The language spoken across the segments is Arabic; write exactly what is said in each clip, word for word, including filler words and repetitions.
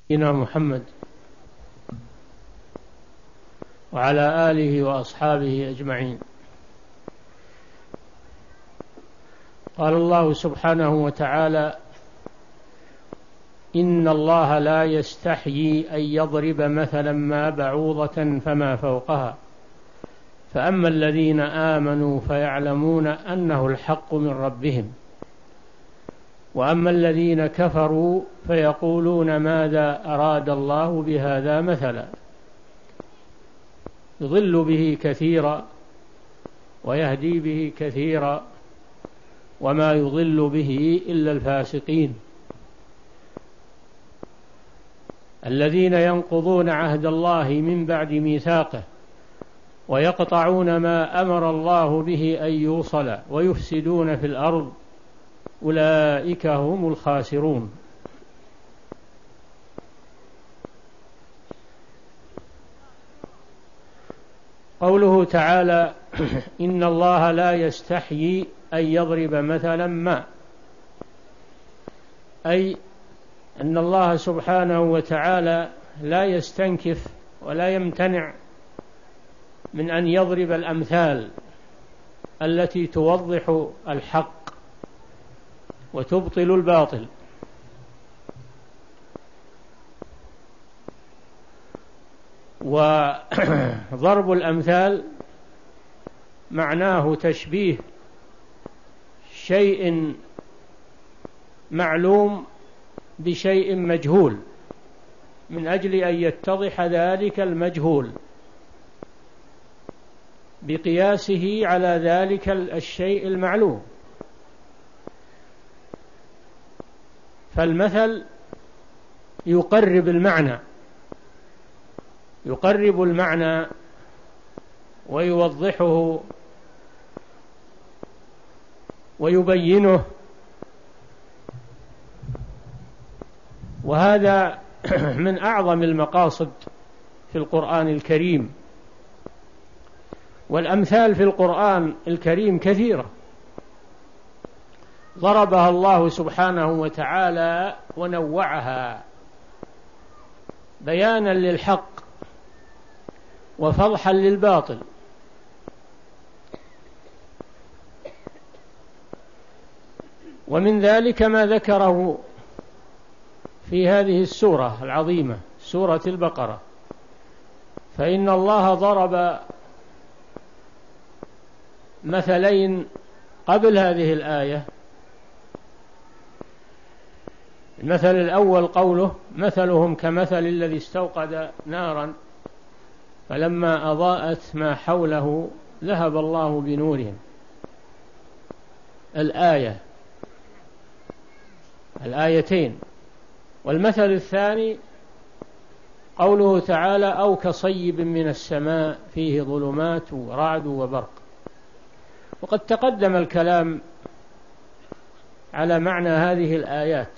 سيدنا محمد وعلى آله وأصحابه أجمعين. قال الله سبحانه وتعالى: إن الله لا يستحيي أن يضرب مثلا ما بعوضة فما فوقها فأما الذين آمنوا فيعلمون أنه الحق من ربهم وأما الذين كفروا فيقولون ماذا أراد الله بهذا مثلا يضل به كثيرا ويهدي به كثيرا وما يضل به إلا الفاسقين الذين ينقضون عهد الله من بعد ميثاقه ويقطعون ما أمر الله به أن يوصل ويفسدون في الأرض أولئك هم الخاسرون. قوله تعالى: إن الله لا يستحيي أن يضرب مثلا ما، أي أن الله سبحانه وتعالى لا يستنكف ولا يمتنع من أن يضرب الأمثال التي توضح الحق وتبطل الباطل. وضرب الأمثال معناه تشبيه شيء معلوم بشيء مجهول من أجل أن يتضح ذلك المجهول بقياسه على ذلك الشيء المعلوم. فالمثل يقرب المعنى يقرب المعنى ويوضحه ويبينه، وهذا من أعظم المقاصد في القرآن الكريم. والأمثال في القرآن الكريم كثيرة ضربها الله سبحانه وتعالى ونوعها بيانا للحق وفضحا للباطل. ومن ذلك ما ذكره في هذه السورة العظيمة، سورة البقرة، فإن الله ضرب مثلين قبل هذه الآية. المثل الأول قوله: مثلهم كمثل الذي استوقد نارا فلما أضاءت ما حوله ذهب الله بنورهم. الآية الآيتين. والمثل الثاني قوله تعالى: أو كصيب من السماء فيه ظلمات ورعد وبرق. وقد تقدم الكلام على معنى هذه الآيات.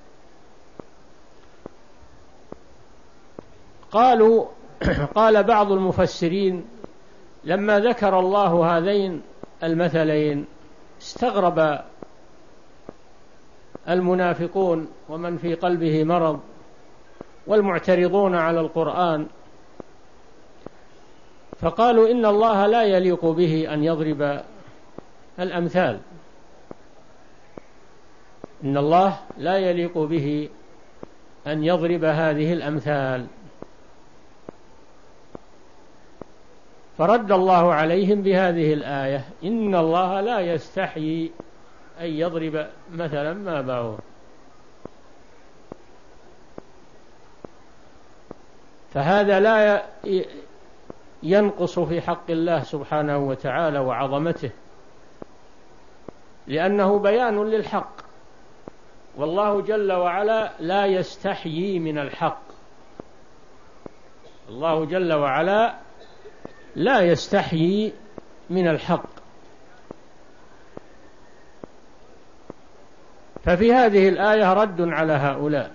قالوا قال بعض المفسرين: لما ذكر الله هذين المثلين استغرب المنافقون ومن في قلبه مرض والمعترضون على القرآن، فقالوا: إن الله لا يليق به أن يضرب الأمثال، إن الله لا يليق به أن يضرب هذه الأمثال. فرد الله عليهم بهذه الآية: إن الله لا يستحيي أن يضرب مثلا ما بعوض. فهذا لا ينقص في حق الله سبحانه وتعالى وعظمته، لأنه بيان للحق، والله جل وعلا لا يستحيي من الحق. الله جل وعلا لا يستحيي من الحق. ففي هذه الآية رد على هؤلاء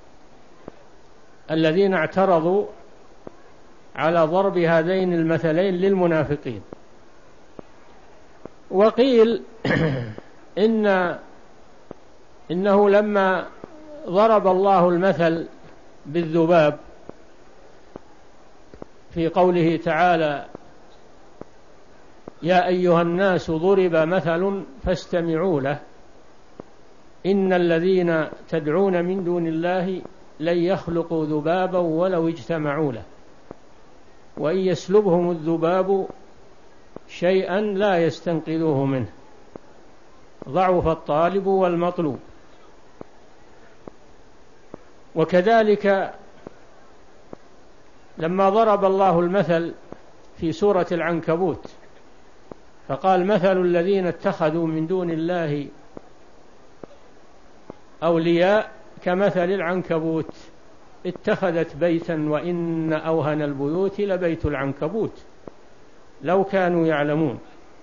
الذين اعترضوا على ضرب هذين المثلين للمنافقين. وقيل إن إنه لما ضرب الله المثل بالذباب في قوله تعالى: يا أيها الناس ضرب مثل فاستمعوا له إن الذين تدعون من دون الله لن يخلقوا ذبابا ولو اجتمعوا له وإن يسلبهم الذباب شيئا لا يستنقذوه منه ضعف الطالب والمطلوب. وكذلك لما ضرب الله المثل في سورة العنكبوت فقال: مثل الذين اتخذوا من دون الله أولياء كمثل العنكبوت اتخذت بيتا وإن أوهن البيوت لبيت العنكبوت لو كانوا يعلمون.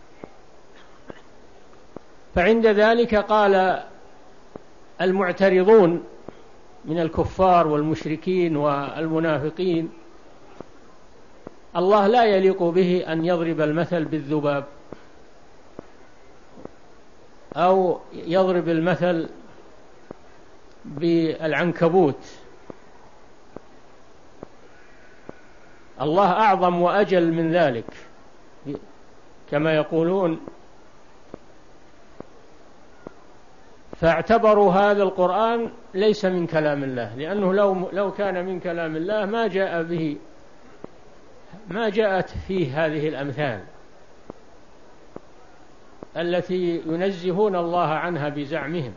فعند ذلك قال المعترضون من الكفار والمشركين والمنافقين: الله لا يليق به أن يضرب المثل بالذباب أو يضرب المثل بالعنكبوت، الله أعظم وأجل من ذلك كما يقولون. فاعتبروا هذا القرآن ليس من كلام الله، لأنه لو لو كان من كلام الله ما جاء به ما جاءت فيه هذه الأمثال التي ينزهون الله عنها بزعمهم.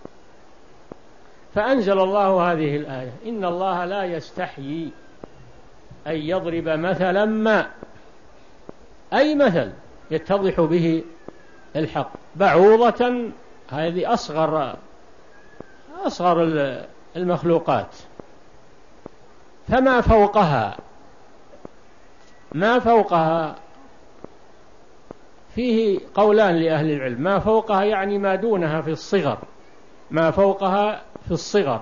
فأنزل الله هذه الآية: إن الله لا يستحيي أن يضرب مثلا ما، أي مثل يتضح به الحق. بعوضة هذه أصغر أصغر المخلوقات، فما فوقها ما فوقها فيه قولان لأهل العلم. ما فوقها يعني ما دونها في الصغر، ما فوقها في الصغر،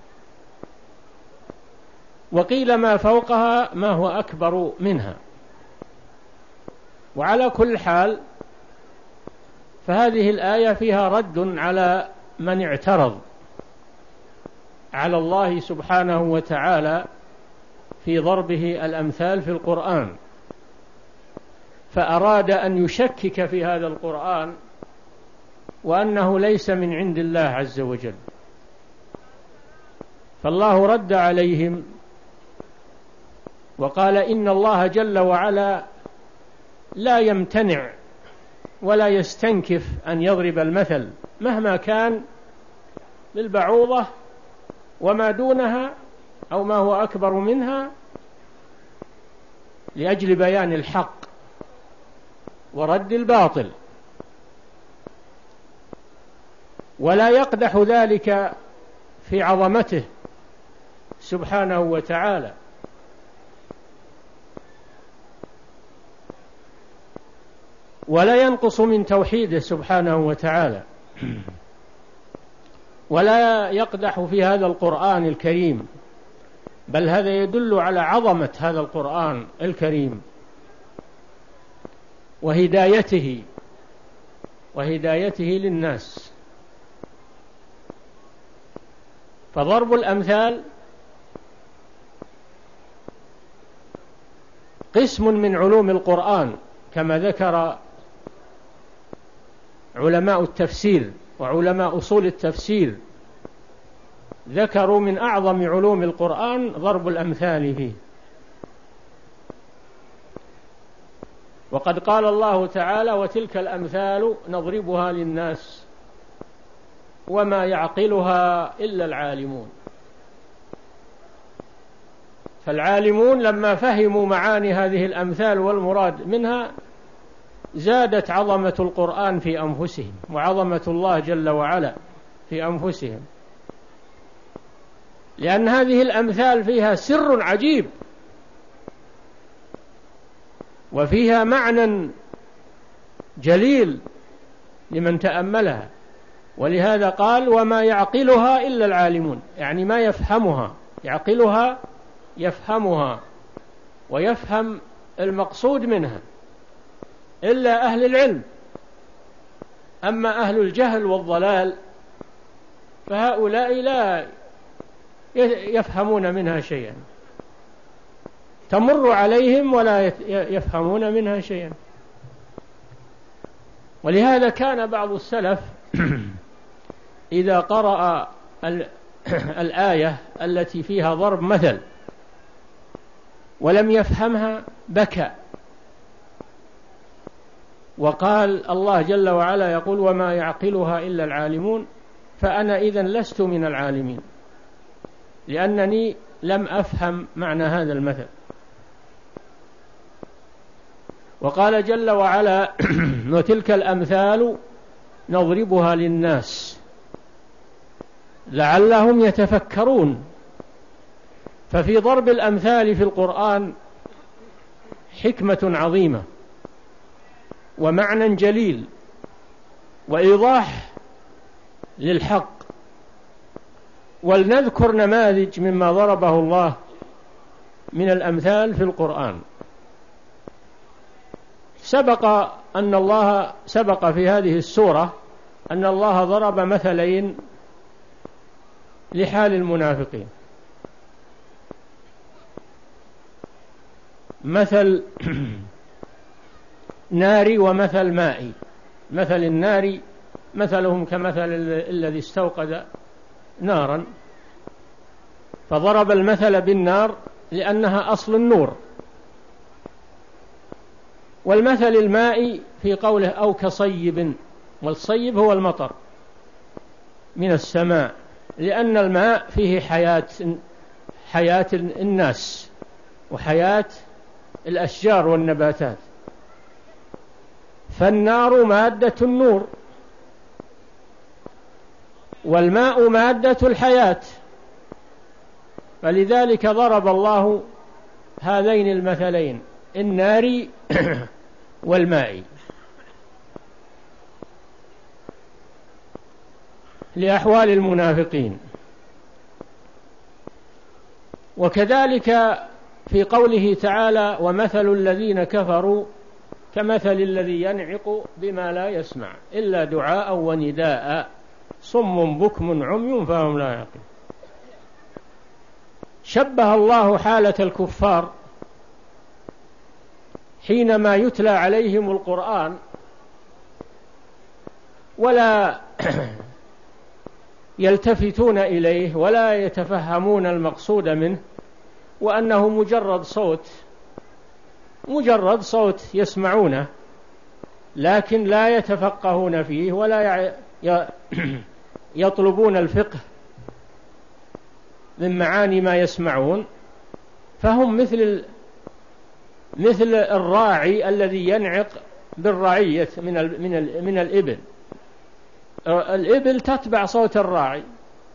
وقيل ما فوقها ما هو أكبر منها. وعلى كل حال فهذه الآية فيها رد على من اعترض على الله سبحانه وتعالى في ضربه الأمثال في القرآن، فأراد أن يشكك في هذا القرآن وأنه ليس من عند الله عز وجل. فالله رد عليهم وقال: إن الله جل وعلا لا يمتنع ولا يستنكف أن يضرب المثل مهما كان للبعوضة وما دونها أو ما هو أكبر منها، لأجل بيان الحق ورد الباطل، ولا يقدح ذلك في عظمته سبحانه وتعالى. ولا ينقص من توحيده سبحانه وتعالى، ولا يقدح في هذا القرآن الكريم، بل هذا يدل على عظمة هذا القرآن الكريم وهدايته وهدايته للناس. فضرب الأمثال قسم من علوم القرآن كما ذكر علماء التفسير وعلماء أصول التفسير، ذكروا من أعظم علوم القرآن ضرب الأمثال فيه. وقد قال الله تعالى: وتلك الأمثال نضربها للناس وما يعقلها إلا العالمون. فالعالمون لما فهموا معاني هذه الأمثال والمراد منها زادت عظمة القرآن في أنفسهم وعظمة الله جل وعلا في أنفسهم، لأن هذه الأمثال فيها سر عجيب وفيها معنى جليل لمن تأملها. ولهذا قال: وما يعقلها إلا العالمون، يعني ما يفهمها، يعقلها يفهمها ويفهم المقصود منها إلا أهل العلم. أما أهل الجهل والضلال فهؤلاء لا يفهمون منها شيئا، تمر عليهم ولا يفهمون منها شيئا. ولهذا كان بعض السلف إذا قرأ الآية التي فيها ضرب مثل ولم يفهمها بكى وقال: الله جل وعلا يقول: وما يعقلها إلا العالمون، فأنا إذن لست من العالمين لأنني لم أفهم معنى هذا المثل. وقال جل وعلا: وتلك الأمثال نضربها للناس لعلهم يتفكرون. ففي ضرب الأمثال في القرآن حكمة عظيمة ومعنى جليل وإيضاح للحق. ولنذكر نماذج مما ضربه الله من الأمثال في القرآن. سبق أن الله سبق في هذه السورة أن الله ضرب مثلين لحال المنافقين: مثل ناري ومثل مائي. مثل النار مثلهم كمثل الذي استوقد نارا، فضرب المثل بالنار لأنها أصل النور. والمثل المائي في قوله: أو كصيب، والصيب هو المطر من السماء، لأن الماء فيه حياة حياة الناس وحياة الأشجار والنباتات. فالنار مادة النور والماء مادة الحياة، فلذلك ضرب الله هذين المثلين: النار والماء، لأحوال المنافقين. وكذلك في قوله تعالى: ومثل الذين كفروا كمثل الذي ينعق بما لا يسمع إلا دعاء ونداء صم بكم عمي فهم لا يعقلون. شبه الله حالة الكفار حينما يتلى عليهم القرآن ولا يلتفتون إليه ولا يتفهمون المقصود منه، وأنه مجرد صوت مجرد صوت يسمعونه، لكن لا يتفقهون فيه ولا يطلبون الفقه من معاني ما يسمعون. فهم مثل مثل الراعي الذي ينعق بالرعية من من من الإبل. الإبل تتبع صوت الراعي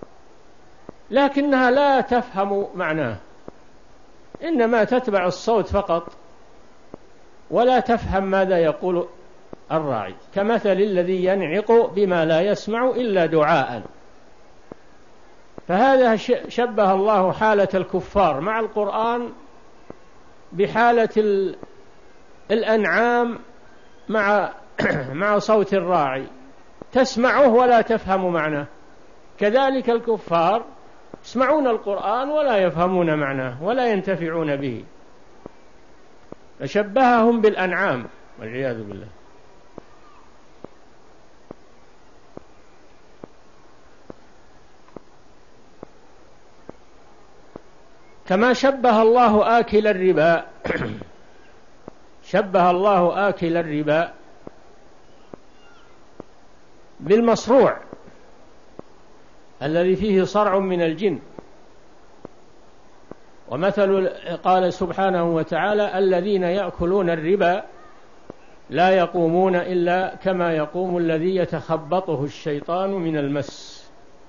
لكنها لا تفهم معناه، إنما تتبع الصوت فقط ولا تفهم ماذا يقول الراعي. كمثل الذي ينعق بما لا يسمع إلا دعاء. فهذا شبه الله حالة الكفار مع القرآن بحالة الأنعام مع مع صوت الراعي، تسمعه ولا تفهم معناه. كذلك الكفار يسمعون القرآن ولا يفهمون معناه ولا ينتفعون به، فشبههم بالأنعام والعياذ بالله. كما شبه الله آكل الربا شبه الله آكل الربا بالمصروع الذي فيه صرع من الجن. ومثل قال سبحانه وتعالى: الذين يأكلون الربا لا يقومون إلا كما يقوم الذي يتخبطه الشيطان من المس.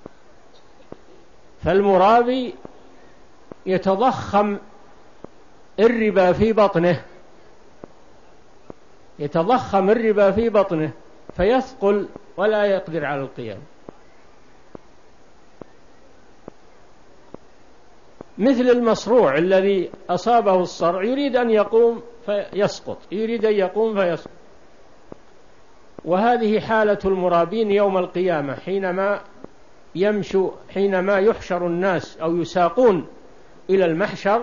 فالمرابي يتضخم الربا في بطنه يتضخم الربا في بطنه فيثقل ولا يقدر على القيام. مثل المصروع الذي أصابه الصرع يريد أن يقوم فيسقط، يريد أن يقوم فيسقط. وهذه حالة المرابين يوم القيامة حينما يمشوا حينما يحشر الناس أو يساقون إلى المحشر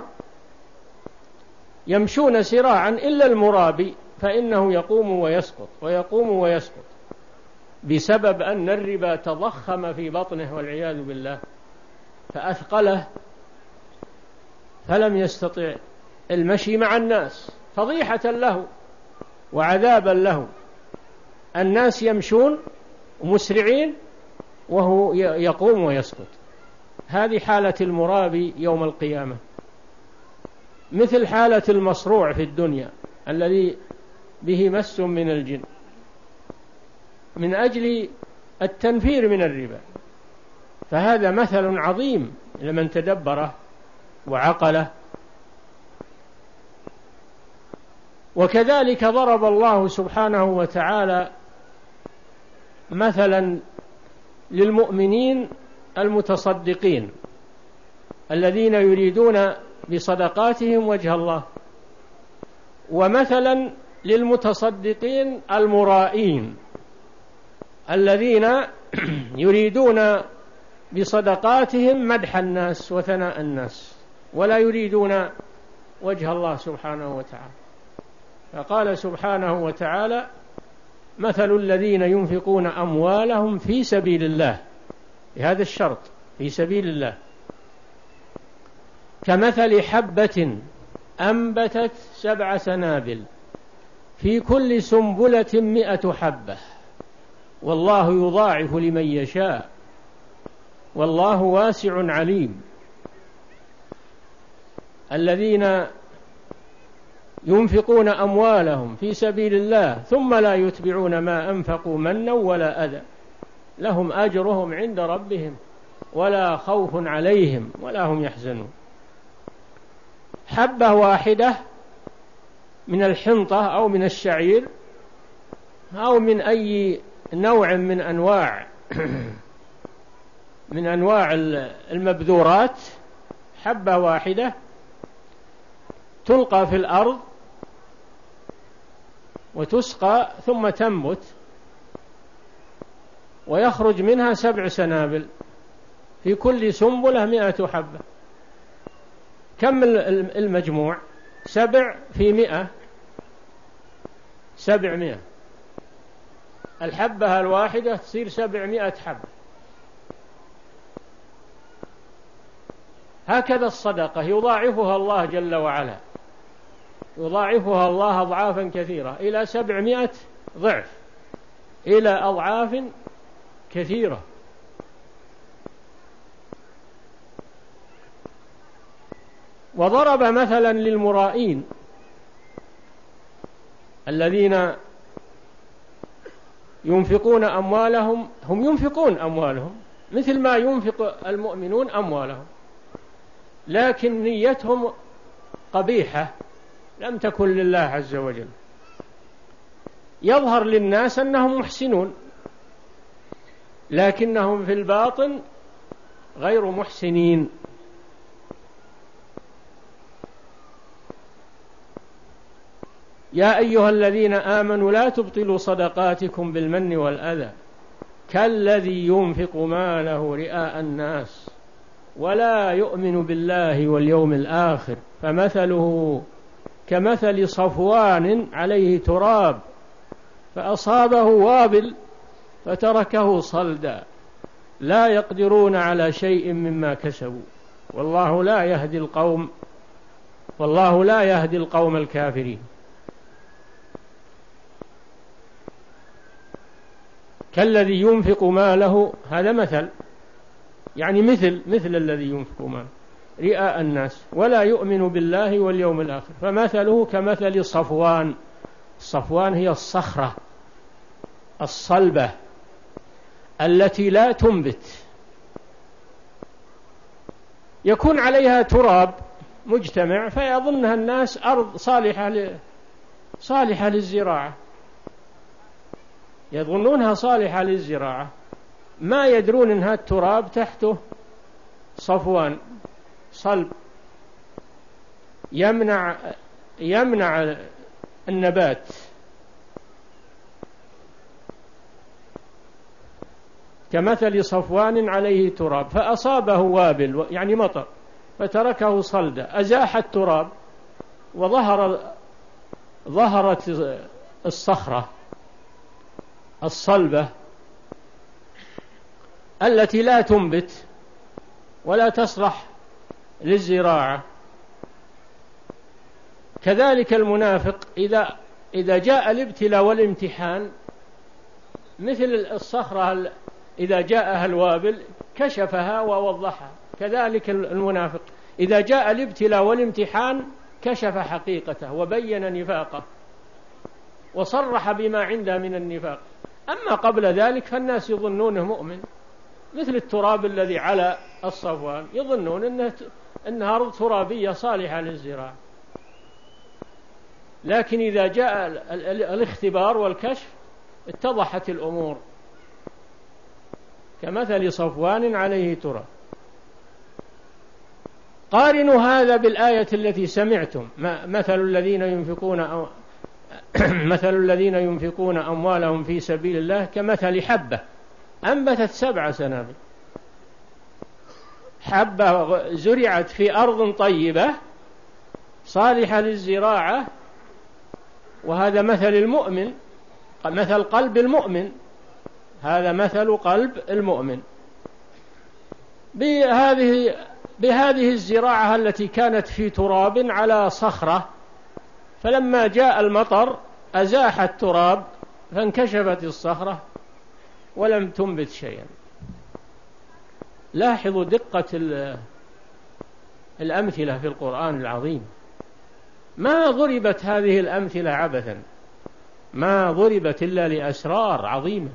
يمشون سراعا إلا المرابي فإنه يقوم ويسقط ويقوم ويسقط بسبب أن الربا تضخم في بطنه والعياذ بالله فأثقله فلم يستطع المشي مع الناس، فضيحة له وعذابا له. الناس يمشون مسرعين وهو يقوم ويسقط. هذه حالة المرابي يوم القيامة، مثل حالة المصروع في الدنيا الذي به مس من الجن من أجل التنفير من الربا. فهذا مثل عظيم لمن تدبره وعقله. وكذلك ضرب الله سبحانه وتعالى مثلا للمؤمنين المتصدقين الذين يريدون بصدقاتهم وجه الله، ومثلا للمتصدقين المرائين الذين يريدون بصدقاتهم مدح الناس وثناء الناس ولا يريدون وجه الله سبحانه وتعالى. فقال سبحانه وتعالى: مثل الذين ينفقون أموالهم في سبيل الله، بهذا الشرط في سبيل الله، كمثل حبة أنبتت سبع سنابل في كل سنبلة مئة حبة والله يضاعف لمن يشاء والله واسع عليم. الذين ينفقون أموالهم في سبيل الله ثم لا يتبعون ما أنفقوا منا ولا أذى لهم أجرهم عند ربهم ولا خوف عليهم ولا هم يحزنون. حبة واحدة من الحنطة أو من الشعير أو من أي نوع من أنواع من أنواع المبذورات، حبة واحدة تلقى في الأرض وتسقى ثم تنبت ويخرج منها سبع سنابل في كل سنبلة مئة حبة. كم المجموع؟ سبع في مئة، سبعمائة. الحبة الواحدة تصير سبعمائة حبة. هكذا الصدقة يضاعفها الله جل وعلا، يضاعفها الله أضعافا كثيرة إلى سبعمائة ضعف، إلى أضعاف كثيرة. وضرب مثلا للمرائين الذين ينفقون أموالهم، هم ينفقون أموالهم مثل ما ينفق المؤمنون أموالهم، لكن نيتهم قبيحة لم تكن لله عز وجل. يظهر للناس أنهم محسنون لكنهم في الباطن غير محسنين. يا أيها الذين آمنوا لا تبطلوا صدقاتكم بالمن والأذى كالذي ينفق ماله رئاء الناس ولا يؤمن بالله واليوم الآخر فمثله كمثل صفوان عليه تراب فأصابه وابل فتركه صلدا لا يقدرون على شيء مما كسبوا والله لا يهدي القوم والله لا يهدي القوم الكافرين. كالذي ينفق ماله، هذا مثل، يعني مثل مثل الذي ينفق ماله رئاء الناس ولا يؤمن بالله واليوم الآخر فمثله كمثل صفوان. الصفوان هي الصخرة الصلبة التي لا تنبت، يكون عليها تراب مجتمع فيظنها الناس أرض صالحة ل... صالحة للزراعة، يظنونها صالحة للزراعة، ما يدرون أنها التراب تحته صفوان صلب يمنع يمنع النبات. كمثل صفوان عليه تراب فأصابه وابل يعني مطر فتركه صلدا، أزاح التراب وظهر ظهرت الصخرة الصلبة التي لا تنبت ولا تصلح للزراعة. كذلك المنافق إذا إذا جاء الابتلاء والامتحان مثل الصخرة إذا جاءها الوابل كشفها ووضحها، كذلك المنافق إذا جاء الابتلاء والامتحان كشف حقيقته وبين نفاقه وصرح بما عنده من النفاق. أما قبل ذلك فالناس يظنونه مؤمن، مثل التراب الذي على الصفوان يظنون أنه أنها أرض ترابية صالحة للزراعة، لكن إذا جاء الاختبار والكشف اتضحت الأمور. كمثل صفوان عليه تراب. قارنوا هذا بالآية التي سمعتم، مثل الذين ينفقون أو مثل الذين ينفقون أموالهم في سبيل الله كمثل حبة أنبتت سبع سنابل. حبة زرعت في أرض طيبة صالحة للزراعة، وهذا مثل المؤمن، مثل قلب المؤمن، هذا مثل قلب المؤمن بهذه بهذه الزراعة التي كانت في تراب على صخرة، فلما جاء المطر أزاح التراب فانكشفت الصخرة ولم تنبت شيئا. لاحظوا دقة الأمثلة في القرآن العظيم، ما ضربت هذه الأمثلة عبثا، ما ضربت إلا لأسرار عظيمة.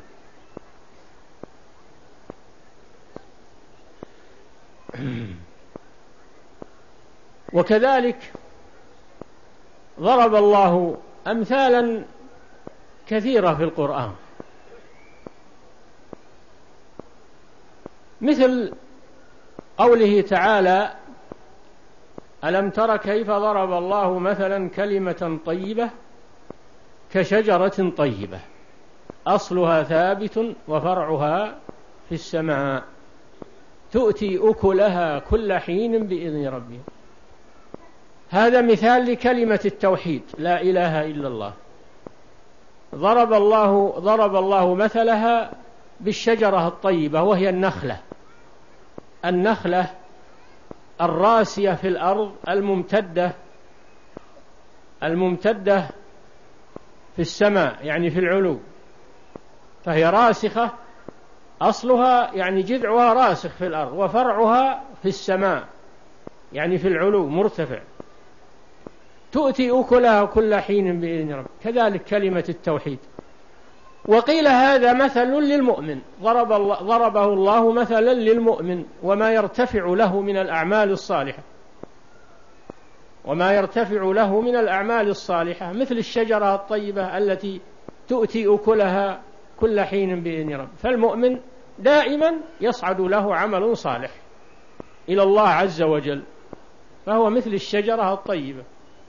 وكذلك ضرب الله أمثالا كثيرة في القرآن، مثل قوله تعالى: ألم تر كيف ضرب الله مثلا كلمة طيبة كشجرة طيبة أصلها ثابت وفرعها في السماء تؤتي أكلها كل حين بإذن ربها. هذا مثال لكلمة التوحيد لا إله إلا الله. ضرب الله ضرب الله مثلها بالشجرة الطيبة وهي النخلة، النخلة الراسية في الأرض الممتدة الممتدة في السماء يعني في العلو، فهي راسخة، أصلها يعني جذعها راسخ في الأرض، وفرعها في السماء يعني في العلو مرتفع، تؤتي أكلها كل حين بإذن رب. كذلك كلمة التوحيد. وقيل هذا مثل للمؤمن، ضرب الله ضربه الله مثلا للمؤمن وما يرتفع له من الأعمال الصالحة، وما يرتفع له من الأعمال الصالحة مثل الشجرة الطيبة التي تؤتي أكلها كل حين بإذن رب. فالمؤمن دائما يصعد له عمل صالح إلى الله عز وجل، فهو مثل الشجرة الطيبة.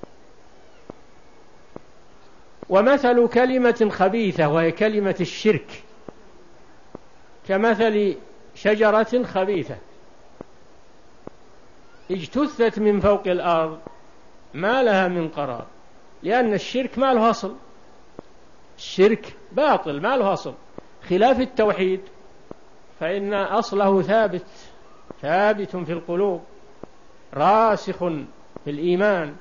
ومثل كلمة خبيثة وهي كلمة الشرك كمثل شجرة خبيثة اجتثت من فوق الأرض ما لها من قرار، لأن الشرك ما له أصل، الشرك باطل ما له أصل، خلاف التوحيد فإن أصله ثابت ثابت في القلوب راسخ في الإيمان.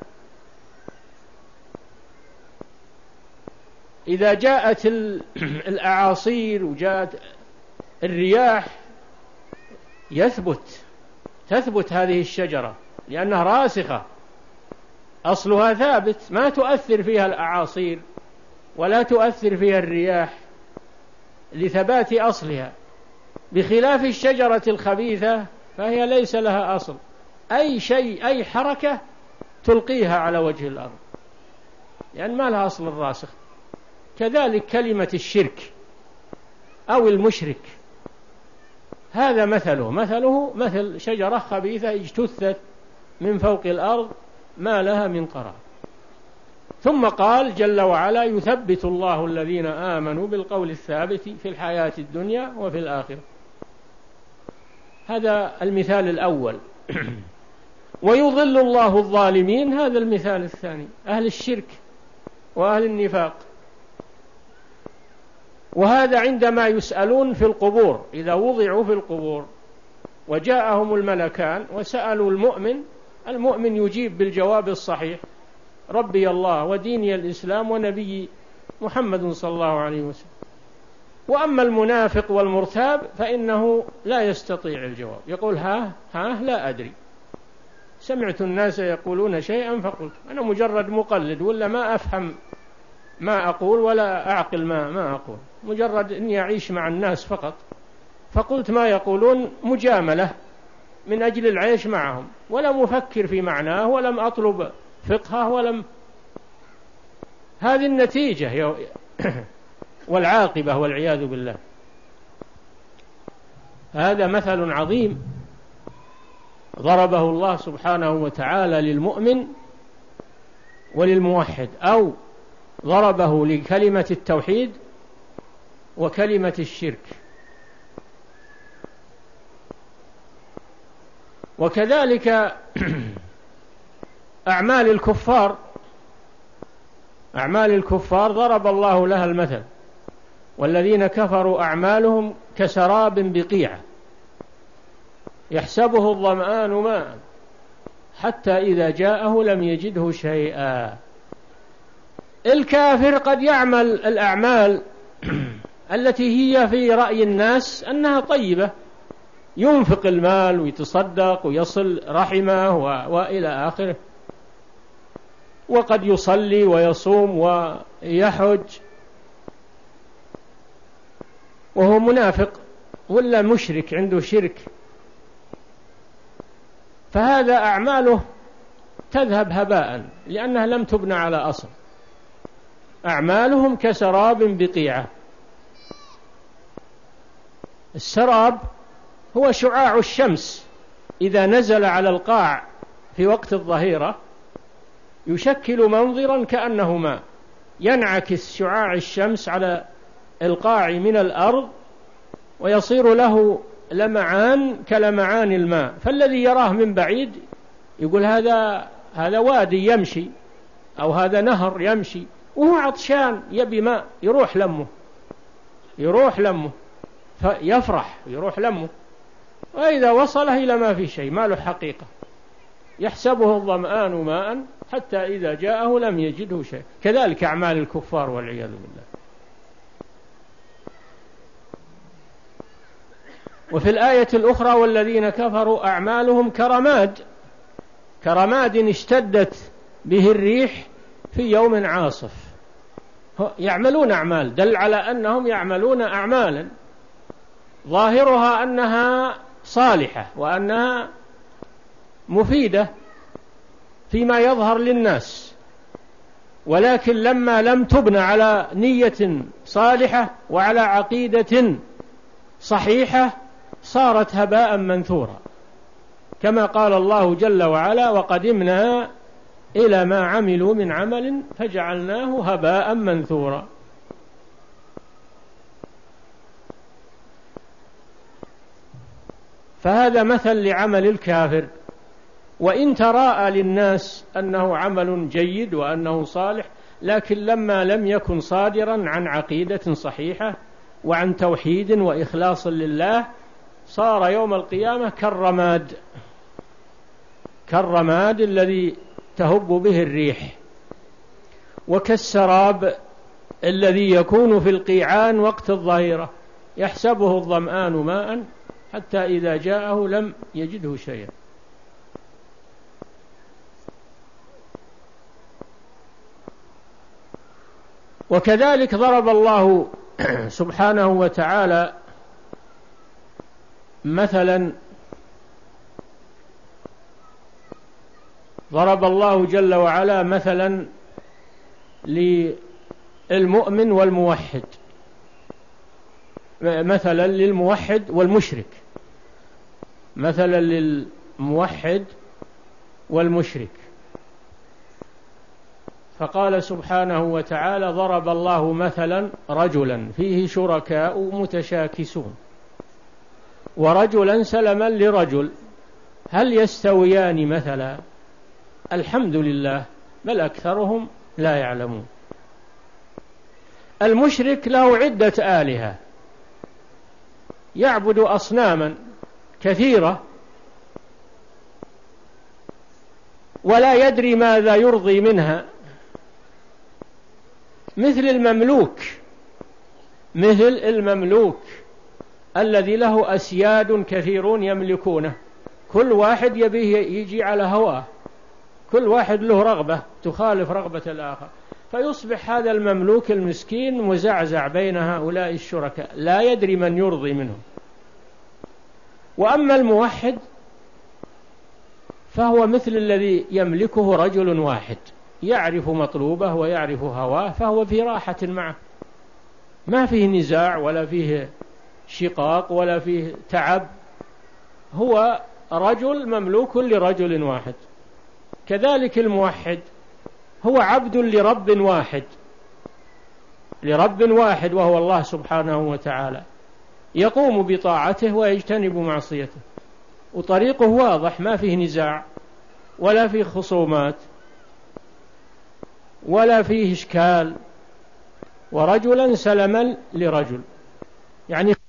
إذا جاءت الأعاصير وجاءت الرياح يثبت تثبت هذه الشجرة لأنها راسخة أصلها ثابت، ما تؤثر فيها الأعاصير ولا تؤثر فيها الرياح لثبات أصلها، بخلاف الشجرة الخبيثة فهي ليس لها أصل، أي شيء أي حركة تلقيها على وجه الأرض لأن ما لها أصل الراسخ. كذلك كلمة الشرك أو المشرك هذا مثله مثله مثل شجرة خبيثة اجتثت من فوق الأرض ما لها من قرار. ثم قال جل وعلا: يثبت الله الذين آمنوا بالقول الثابت في الحياة الدنيا وفي الآخرة. هذا المثال الأول. ويضل الله الظالمين، هذا المثال الثاني، أهل الشرك وأهل النفاق. وهذا عندما يسألون في القبور، إذا وضعوا في القبور وجاءهم الملكان وسألوا المؤمن، المؤمن يجيب بالجواب الصحيح: ربي الله وديني الإسلام ونبي محمد صلى الله عليه وسلم. وأما المنافق والمرتاب فإنه لا يستطيع الجواب، يقول ها ها لا أدري، سمعت الناس يقولون شيئا فقلت، أنا مجرد مقلد، ولا ما أفهم ما أقول ولا أعقل ما, ما أقول، مجرد أني أعيش مع الناس فقط، فقلت ما يقولون مجاملة من أجل العيش معهم، ولم أفكر في معناه ولم أطلب فقهه ولم. هذه النتيجة والعاقبة والعياذ بالله. هذا مثل عظيم ضربه الله سبحانه وتعالى للمؤمن وللموحد، أو ضربه لكلمة التوحيد وكلمة الشرك. وكذلك أعمال الكفار، أعمال الكفار ضرب الله لها المثل: والذين كفروا أعمالهم كسراب بقيعة يحسبه الظمآن ماء حتى إذا جاءه لم يجده شيئا. الكافر قد يعمل الأعمال التي هي في رأي الناس أنها طيبة، ينفق المال ويتصدق ويصل رحمه وإلى آخره، وقد يصلي ويصوم ويحج، وهو منافق ولا مشرك عنده شرك، فهذا أعماله تذهب هباء لأنها لم تبنى على أصل. أعمالهم كسراب بقيعة. السراب هو شعاع الشمس إذا نزل على القاع في وقت الظهيرة يشكل منظرا كأنه ماء، ينعكس شعاع الشمس على القاع من الأرض ويصير له لمعان كلمعان الماء، فالذي يراه من بعيد يقول هذا هذا وادي يمشي، أو هذا نهر يمشي، وهو عطشان يبي ماء، يروح لمه يروح لمه فيفرح يروح لمه، وإذا وصله إلى ما في شيء ما له حقيقة، يحسبه الظمآن ماء حتى إذا جاءه لم يجده شيء. كذلك أعمال الكفار والعياذ بالله. وفي الآية الأخرى: والذين كفروا أعمالهم كرماد كرماد اشتدت به الريح في يوم عاصف. يعملون أعمال، دل على أنهم يعملون أعمالا ظاهرها أنها صالحة وأنها مفيدة فيما يظهر للناس، ولكن لما لم تبنى على نية صالحة وعلى عقيدة صحيحة صارت هباء منثورا، كما قال الله جل وعلا: وقدمنا إلى ما عملوا من عمل فجعلناه هباء منثورا. فهذا مثل لعمل الكافر، وإن تراءى للناس أنه عمل جيد وأنه صالح، لكن لما لم يكن صادرا عن عقيدة صحيحة وعن توحيد وإخلاص لله صار يوم القيامة كالرماد كالرماد الذي تهب به الريح، وكالسراب الذي يكون في القيعان وقت الظهيرة يحسبه الظمآن ماء حتى إذا جاءه لم يجده شيئا. وكذلك ضرب الله سبحانه وتعالى مثلا ضرب الله جل وعلا مثلا للمؤمن والموحد، مثلا للموحد والمشرك، مثلا للموحد والمشرك. فقال سبحانه وتعالى: ضرب الله مثلا رجلا فيه شركاء متشاكسون ورجلا سلما لرجل، هل يستويان مثلا؟ الحمد لله، بل أكثرهم لا يعلمون. المشرك له عدة آلهة، يعبد أصناما كثيرة ولا يدري ماذا يرضي منها، مثل المملوك مثل المملوك الذي له أسياد كثيرون يملكونه، كل واحد يبيه يجي على هواه، كل واحد له رغبة تخالف رغبة الآخر، فيصبح هذا المملوك المسكين مزعزع بين هؤلاء الشركاء، لا يدري من يرضي منهم. وأما الموحد فهو مثل الذي يملكه رجل واحد، يعرف مطلوبه ويعرف هواه، فهو في راحة معه، ما فيه نزاع ولا فيه شقاق ولا فيه تعب، هو رجل مملوك لرجل واحد. كذلك الموحد هو عبد لرب واحد لرب واحد وهو الله سبحانه وتعالى، يقوم بطاعته ويجتنب معصيته، وطريقه واضح، ما فيه نزاع ولا فيه خصومات ولا فيه إشكال. ورجلا سلما لرجل، يعني